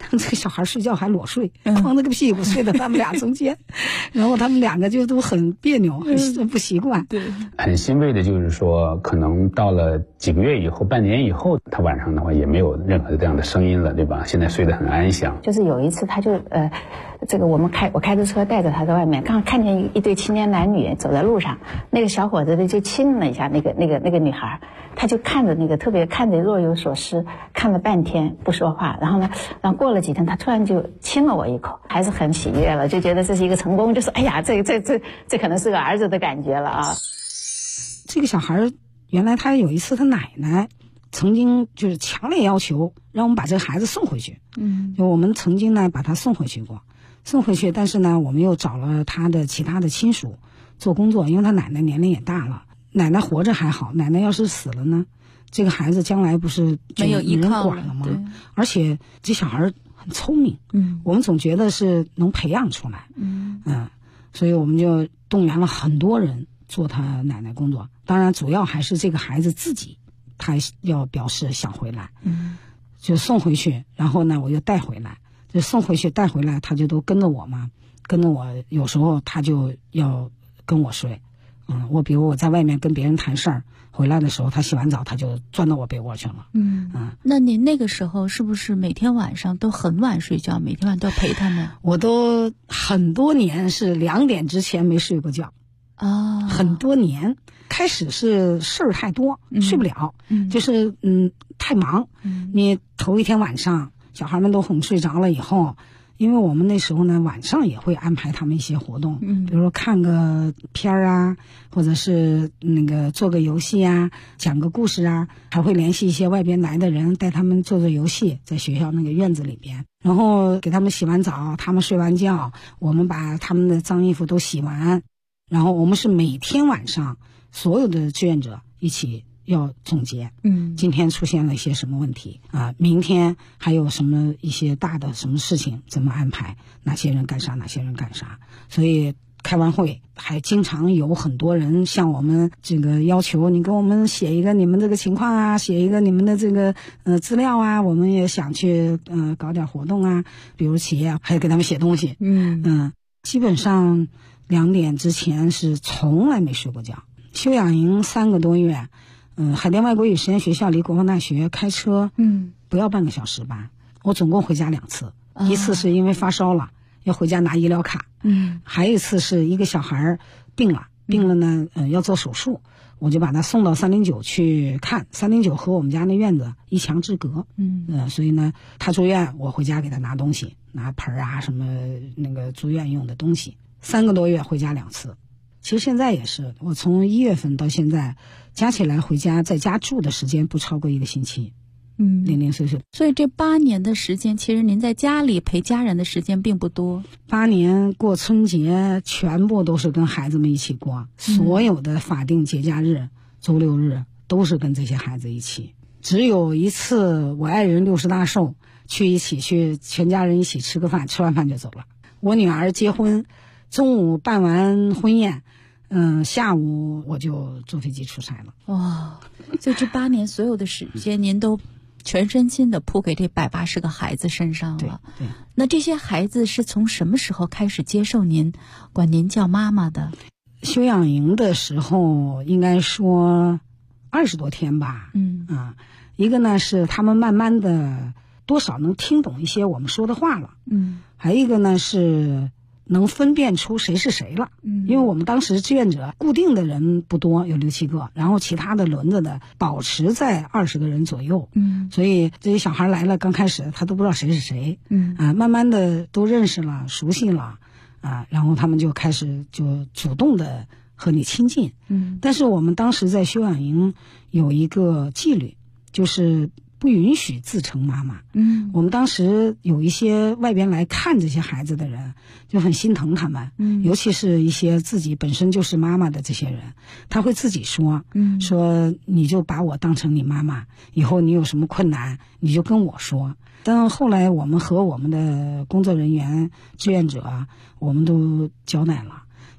这个小孩睡觉还裸睡，光着个屁股睡在他们俩中间，然后他们两个就都很别扭，很不习惯。 对，很欣慰的就是说，可能到了几个月以后，半年以后，他晚上的话也没有任何这样的声音了，对吧？现在睡得很安详。 就是有一次，他就这个我开着车带着他在外面，刚看见一对青年男女走在路上，那个小伙子就亲了一下那个女孩，他就看着特别看着若有所思，看了半天不说话，然后过了几天，他突然就亲了我一口，还是很喜悦了，就觉得这是一个成功，就是哎呀，这可能是个儿子的感觉了啊。 这个小孩原来他有一次他奶奶曾经就是强烈要求让我们把这个孩子送回去，就我们曾经呢把他送回去过，但是呢我们又找了他的其他的亲属做工作，因为他奶奶年龄也大了，奶奶活着还好，奶奶要是死了呢，这个孩子将来不是就没有依靠管了吗？而且这小孩很聪明，我们总觉得是能培养出来，所以我们就动员了很多人做他奶奶工作，当然主要还是这个孩子自己，他要表示想回来，就送回去，然后呢我又带回来，就送回去带回来，他就都跟着我嘛，跟着我，有时候他就要跟我睡，比如我在外面跟别人谈事儿，回来的时候他洗完澡他就钻到我被窝去了。 那你那个时候是不是每天晚上都很晚睡觉，每天晚上都陪他们？ 我都很多年是2点之前没睡过觉啊， 很多年。开始是事儿太多，睡不了，就是太忙。你头一天晚上小孩们都哄睡着了以后，因为我们那时候呢晚上也会安排他们一些活动，比如说看个片儿啊，或者是做个游戏啊，讲个故事啊，还会联系一些外边来的人带他们做游戏，在学校那个院子里边，然后给他们洗完澡，他们睡完觉，我们把他们的脏衣服都洗完，然后我们是每天晚上所有的志愿者一起要总结，今天出现了一些什么问题啊？明天还有什么一些大的什么事情怎么安排？哪些人干啥？哪些人干啥？所以开完会还经常有很多人向我们这个要求，你给我们写一个你们这个情况啊，写一个你们的这个资料啊，我们也想去搞点活动啊，比如企业还给他们写东西，基本上2点之前是从来没睡过觉。休养营3个多月，海淀外国语实验学校离国防大学开车，不要半个小时吧。我总共回家2次，一次是因为发烧了，要回家拿医疗卡，还有一次是一个小孩病了呢，要做手术，我就把他送到309去看，309和我们家那院子1墙之隔，所以呢，他住院，我回家给他拿东西，拿盆啊什么住院用的东西。3个多月回家2次。其实现在也是，我从1月份到现在，加起来回家在家住的时间不超过1个星期，零零碎碎。 所以这8年的时间，其实您在家里陪家人的时间并不多。 8年过春节，全部都是跟孩子们一起过，所有的法定节假日、周6日都是跟这些孩子一起。只有一次我爱人60大寿，去全家人一起吃个饭，吃完饭就走了。我女儿结婚，中午办完婚宴，下午我就坐飞机出差了。 哇，所以这8年所有的时间，您都全身心的扑给这180个孩子身上了。 对。 那这些孩子是从什么时候开始接受您，管您叫妈妈的？ 休养营的时候，应该说20多天吧。一个呢是他们慢慢的多少能听懂一些我们说的话了。还有一个呢是能分辨出谁是谁了，因为我们当时志愿者固定的人不多，有6、7个，然后其他的轮着的保持在20个人左右，所以这些小孩来了，刚开始他都不知道谁是谁，慢慢的都认识了，熟悉了，然后他们就开始就主动的和你亲近，但是我们当时在休养营有一个纪律，就是不允许自称妈妈。我们当时有一些外边来看这些孩子的人就很心疼他们，尤其是一些自己本身就是妈妈的这些人，他会自己说，说你就把我当成你妈妈，以后你有什么困难你就跟我说。但后来我们和我们的工作人员志愿者我们都交代了，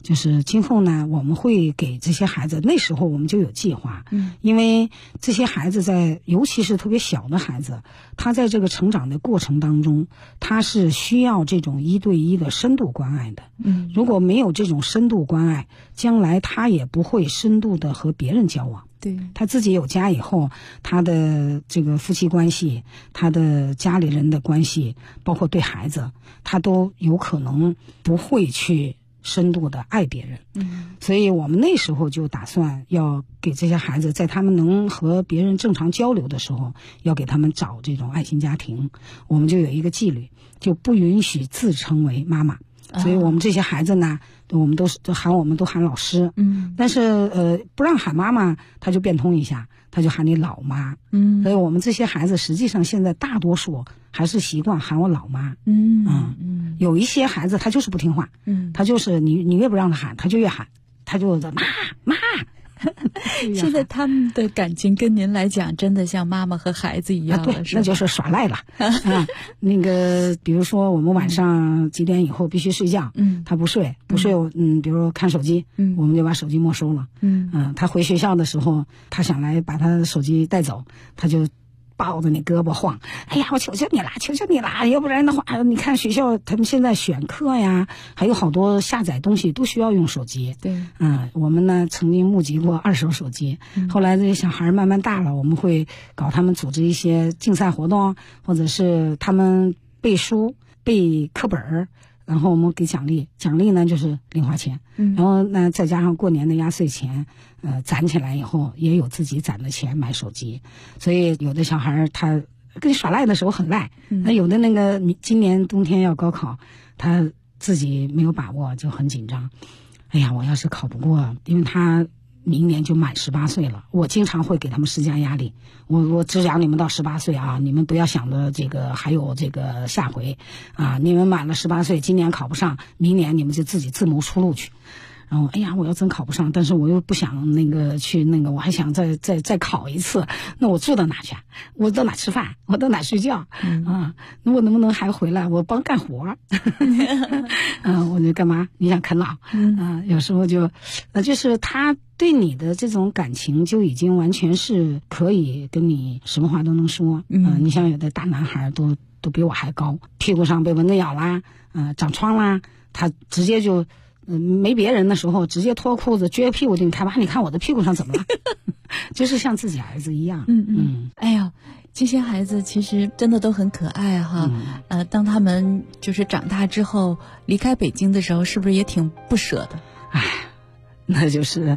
就是今后呢，我们会给这些孩子，那时候我们就有计划，因为这些孩子尤其是特别小的孩子，他在这个成长的过程当中，他是需要这种1对1的深度关爱的。如果没有这种深度关爱，将来他也不会深度的和别人交往。 对， 他自己有家以后，他的这个夫妻关系，他的家里人的关系，包括对孩子，他都有可能不会去深度的爱别人。所以我们那时候就打算要给这些孩子，在他们能和别人正常交流的时候，要给他们找这种爱心家庭。我们就有一个纪律，就不允许自称为妈妈。所以我们这些孩子呢，我们都喊老师。但是不让喊妈妈，他就变通一下，他就喊你老妈。所以我们这些孩子实际上现在大多数还是习惯喊我老妈。有一些孩子他就是不听话，他就是你越不让他喊，他就越喊，他就妈妈。 现在他们的感情跟您来讲，真的像妈妈和孩子一样了， 对，那就是耍赖了。那个，比如说我们晚上几点以后必须睡觉，他不睡，比如看手机，我们就把手机没收了。他回学校的时候，他想来把他的手机带走，他就抱着你胳膊晃，哎呀，我求求你啦，要不然的话，你看学校他们现在选课呀，还有好多下载东西都需要用手机。 对， 我们呢曾经募集过2手手机，后来这些小孩慢慢大了，我们会搞他们组织一些竞赛活动，或者是他们背书、背课本，然后我们给奖励呢就是零花钱，然后呢再加上过年的压岁钱，攒起来以后也有自己攒的钱买手机。所以有的小孩他跟你耍赖的时候很赖，那有的那个今年冬天要高考，他自己没有把握就很紧张，哎呀，我要是考不过，因为他明年就满18岁了，我经常会给他们施加压力，我只养你们到18岁啊，你们不要想着这个还有这个下回啊，你们满了18岁，今年考不上，明年你们就自己自谋出路去。然后哎呀，我要真考不上，但是我又不想我还想再考一次，那我住到哪去？我到哪吃饭？我到哪睡觉？那我能不能还回来？我帮干活？我就干嘛？你想啃老？有时候就是他对你的这种感情就已经完全是可以跟你什么话都能说。你像有的大男孩都比我还高，屁股上被蚊子咬啦，长疮啦，他直接就。没别人的时候，直接脱裤子撅屁股就你看吧，你看我的屁股上怎么了？就是像自己儿子一样。 哎呀，这些孩子其实真的都很可爱哈。当他们就是长大之后离开北京的时候，是不是也挺不舍的？ 哎，那就是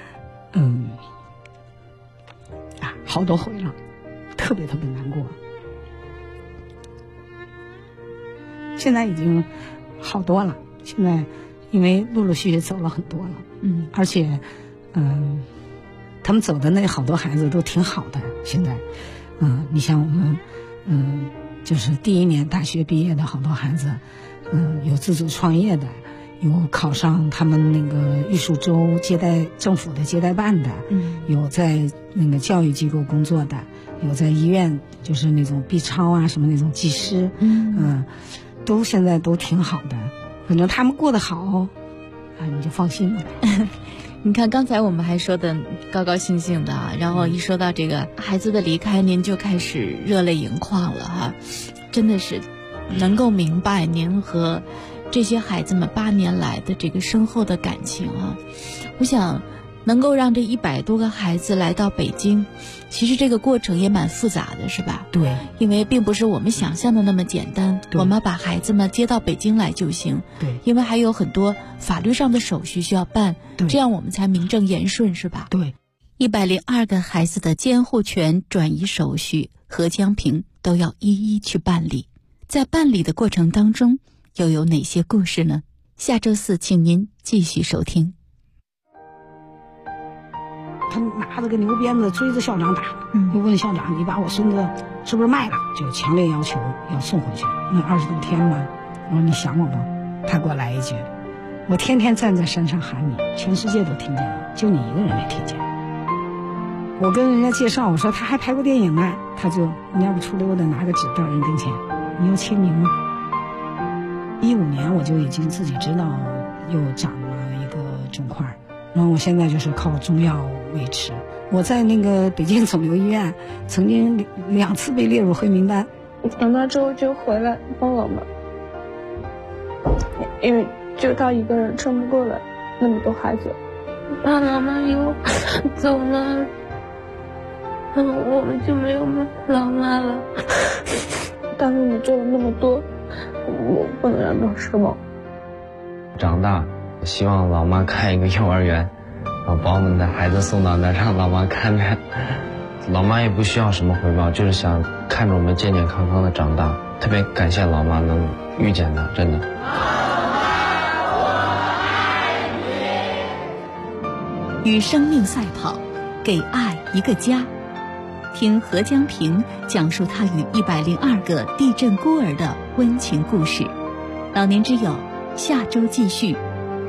好多回了，特别特别难过。现在已经好多了，现在因为陆陆续续走了很多了，而且他们走的那好多孩子都挺好的。现在你像我们就是第1年大学毕业的好多孩子，有自主创业的，有考上他们那个玉树州政府的接待办的，有在那个教育机构工作的，有在医院就是那种 B 超啊什么那种技师，都现在都挺好的。反正他们过得好你就放心了。 你看刚才我们还说的高高兴兴的然后一说到这个孩子的离开，您就开始热泪盈眶了真的是能够明白您和这些孩子们8年来的这个深厚的感情我想能够让这100多个孩子来到北京，其实这个过程也蛮复杂的，是吧？ 对， 因为并不是我们想象的那么简单，我们把孩子们接到北京来就行。 对， 因为还有很多法律上的手续需要办，这样我们才名正言顺，是吧？ 对 ，102个孩子的监护权转移手续和江平都要一一去办理，在办理的过程当中又有哪些故事呢？下周4请您继续收听。 他拿着个牛鞭子追着校长打，就问校长：“你把我孙子是不是卖了？”就强烈要求要送回去。那20多天嘛，我说：“你想我不？”他给我来一句：“我天天站在山上喊你，全世界都听见了，就你一个人没听见。”我跟人家介绍，我说他还拍过电影呢，他就蔫不出溜的拿个纸到人跟前：“你要签名吗？”15年我就已经自己知道又长了一个肿块，然后我现在就是靠中药维持。我在那个北京肿瘤医院曾经2次被列入黑名单。 长大之后就回来帮老妈，因为就他一个人撑不过来那么多孩子，怕老妈以后走了，我们就没有老妈了。但是你做了那么多，我不能让他失望。 长大希望老妈开一个幼儿园，然后把我们的孩子送到那儿，让老妈看着。老妈也不需要什么回报，就是想看着我们健健康康的长大。特别感谢老妈能遇见她，真的。 与生命赛跑，给爱一个家。听何江平讲述他与102个地震孤儿的温情故事。老年之友，下周继续。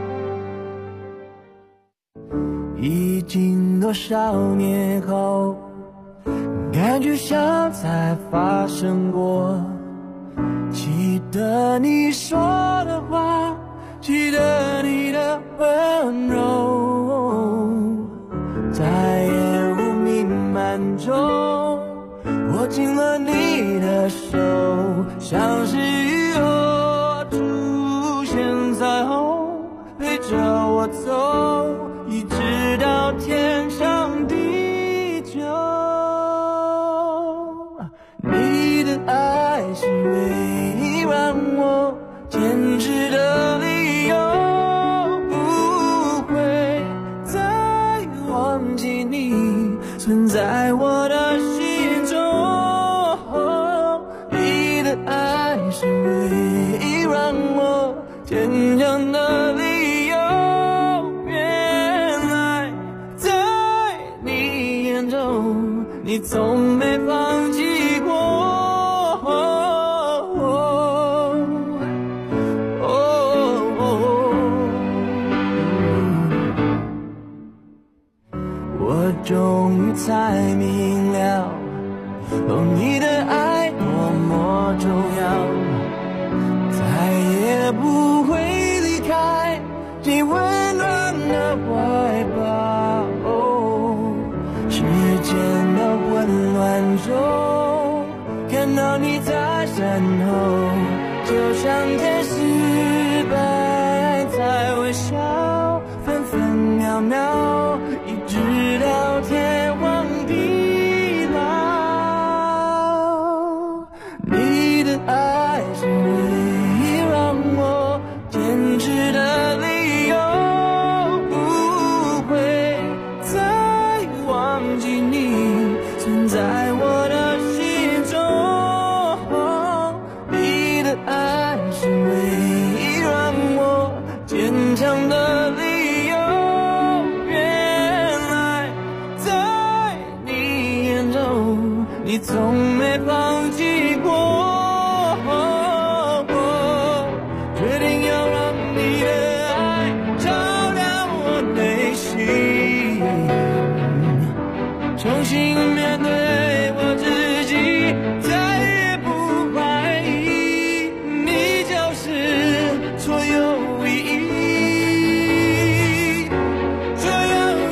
已经多少年后，感觉像才发生过，记得你说的话，记得你的温柔，在烟雾弥漫中握紧了你的手，像是雨后出现彩虹，陪着我走，一直到天长地久。你的爱是唯一让我坚持的理由，不会再忘记你存在我的心中。你的爱是唯一让我坚强的理由，原来在你眼中，你从没放弃过。我终于才明了，你的爱多么重要，再也不会离开你温暖的怀抱。时间的混乱中，看到你在身后，就像天使般在微笑，分分秒秒，一直到天荒地老。你的爱是唯一让我坚持的理由，不会再忘记你存在我的心中。你的爱是唯一让我坚强的理由，原来在你眼中，你从没放弃过。决定要让你的爱照亮我内心，重新面对我自己，再也不怀疑，你就是所有意义，所有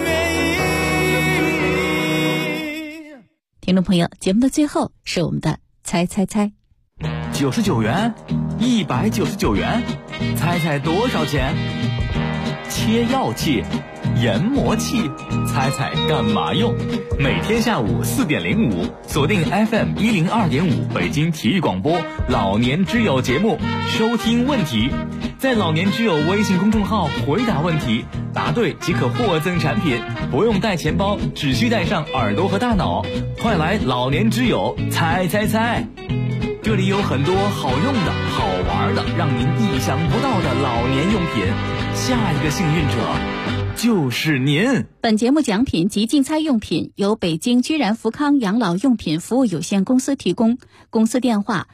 原因。 听众朋友，节目的最后是我们的猜猜猜。 99元，199元，猜猜多少钱？切药器、研磨器，猜猜干嘛用？每天下午4点05，锁定 FM 102.5北京体育广播老年之友节目，收听问题，在老年之友微信公众号回答问题，答对即可获赠产品，不用带钱包，只需带上耳朵和大脑。快来老年之友猜猜猜！这里有很多好用的、好玩的，让您意想不到的老年用品。下一个幸运者就是您。 本节目奖品及竞猜用品由北京居然福康养老用品服务有限公司提供，公司电话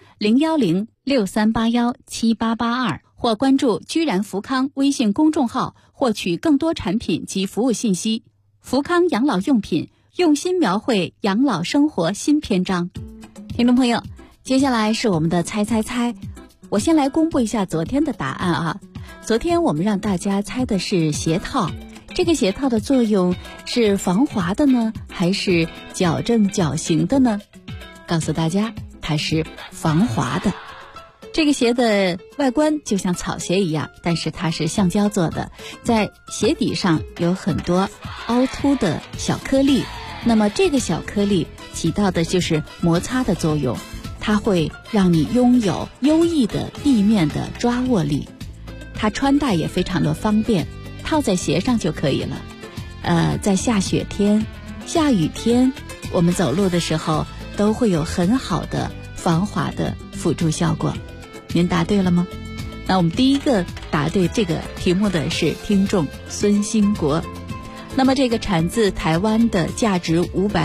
01063817882，或关注居然福康微信公众号获取更多产品及服务信息。福康养老用品，用心描绘养老生活新篇章。听众朋友，接下来是我们的猜猜猜，我先来公布一下昨天的答案啊。 昨天我们让大家猜的是鞋套，这个鞋套的作用是防滑的呢，还是矫正脚型的呢？告诉大家，它是防滑的。这个鞋的外观就像草鞋一样，但是它是橡胶做的，在鞋底上有很多凹凸的小颗粒，那么这个小颗粒起到的就是摩擦的作用，它会让你拥有优异的地面的抓握力。它穿戴也非常的方便，套在鞋上就可以了。在下雪天、下雨天，我们走路的时候都会有很好的防滑的辅助效果。您答对了吗？那我们第一个答对这个题目的是听众孙兴国。那么这个产自台湾的价值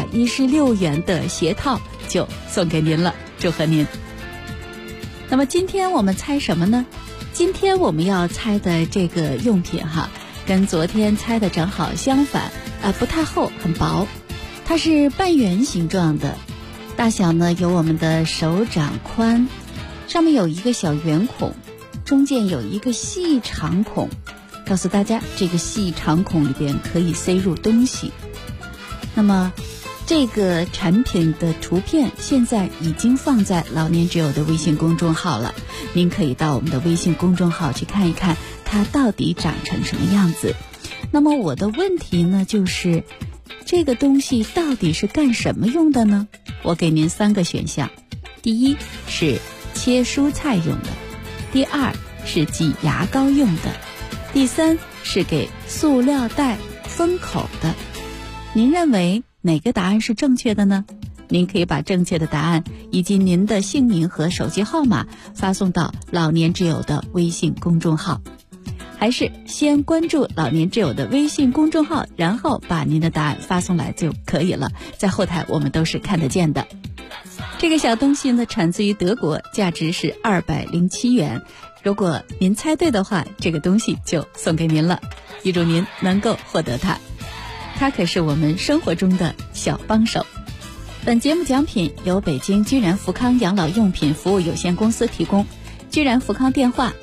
516元的鞋套就送给您了，祝贺您。那么今天我们猜什么呢？今天我们要猜的这个用品跟昨天猜的正好相反，不太厚，很薄，它是半圆形状的，大小呢有我们的手掌宽，上面有一个小圆孔，中间有一个细长孔，告诉大家这个细长孔里边可以塞入东西。那么这个产品的图片现在已经放在老年之友的微信公众号了，您可以到我们的微信公众号去看一看它到底长成什么样子。那么我的问题呢就是这个东西到底是干什么用的呢？我给您3个选项，第一是切蔬菜用的，第2是挤牙膏用的，第3是给塑料袋封口的。您认为哪个答案是正确的呢？您可以把正确的答案以及您的姓名和手机号码发送到老年之友的微信公众号，还是先关注老年之友的微信公众号，然后把您的答案发送来就可以了，在后台我们都是看得见的。这个小东西呢产自于德国，价值是207元，如果您猜对的话，这个东西就送给您了，预祝您能够获得它，它可是我们生活中的小帮手。本节目奖品由北京居然福康养老用品服务有限公司提供，居然福康电话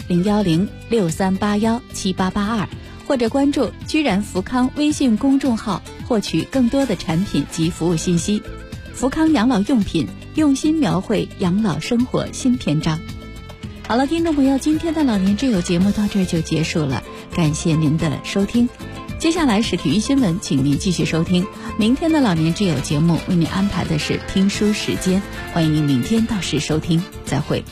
01063817882，或者关注居然福康微信公众号获取更多的产品及服务信息。福康养老用品用心描绘养老生活新篇章。好了，听众朋友，今天的老年之友节目到这儿就结束了，感谢您的收听。接下来是体育新闻，请您继续收听。明天的老年之友节目为您安排的是听书时间，欢迎您明天到时收听，再会。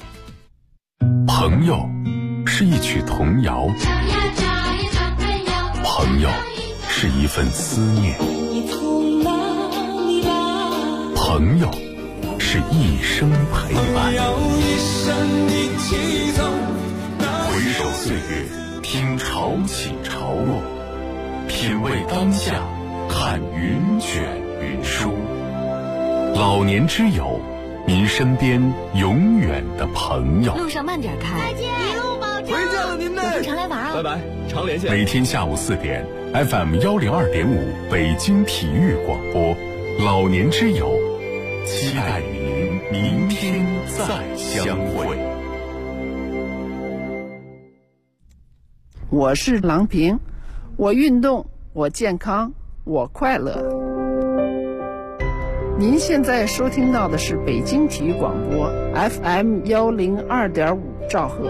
朋友是一曲童谣，朋友是一份思念，朋友是一生陪伴。回首岁月，听潮起潮落，品味当下，看云卷云舒。老年之友，您身边永远的朋友。 路上慢点开， 再见，一路保重。 回见了您嘞， 有空常来玩啊！ 拜拜，常联系。 每天下午4点 ，FM 102.5北京体育广播，老年之友，期待与您明天再相会。 我是郎平，我运动，我健康，我快乐。您现在收听到的是北京体育广播 FM 102.5兆赫。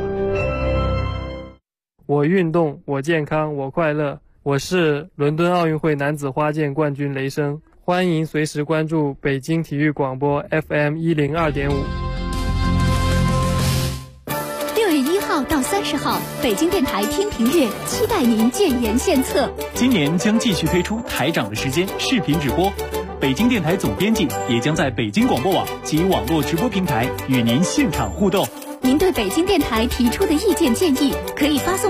我运动，我健康，我快乐。我是伦敦奥运会男子花剑冠军雷声，欢迎随时关注北京体育广播 FM 102.5。 6月1号到30号，北京电台天平月期待您建言献策。 今年将继续推出台长的时间视频直播，北京电台总编辑也将在北京广播网及网络直播平台与您现场互动。 您对北京电台提出的意见建议，可以发送